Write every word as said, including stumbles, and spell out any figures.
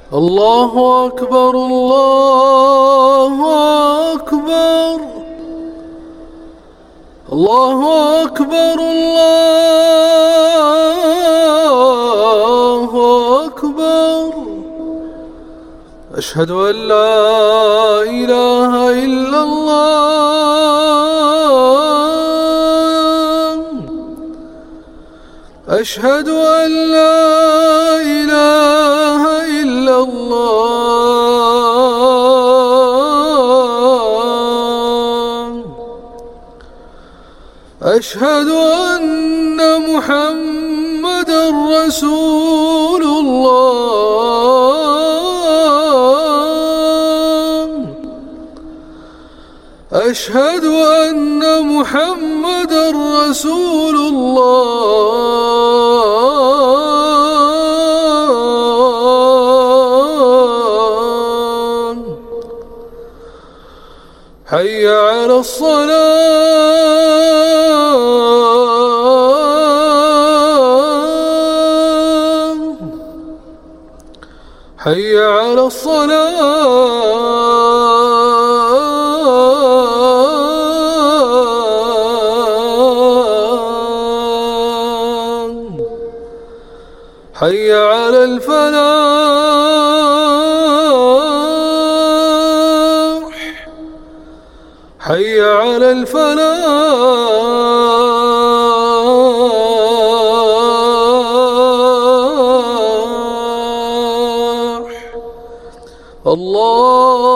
الله أكبر الله أكبر الله أكبر الله أكبر. أشهد أن لا إله إلا الله. أشهد أن لا إله إلا الله. أشهد أن محمدًا رسول الله. أشهد أن محمدًا رسول الله. حي على الصلاة. حي على الصلاة. حي على الفلاح. حي على الفلاح. الله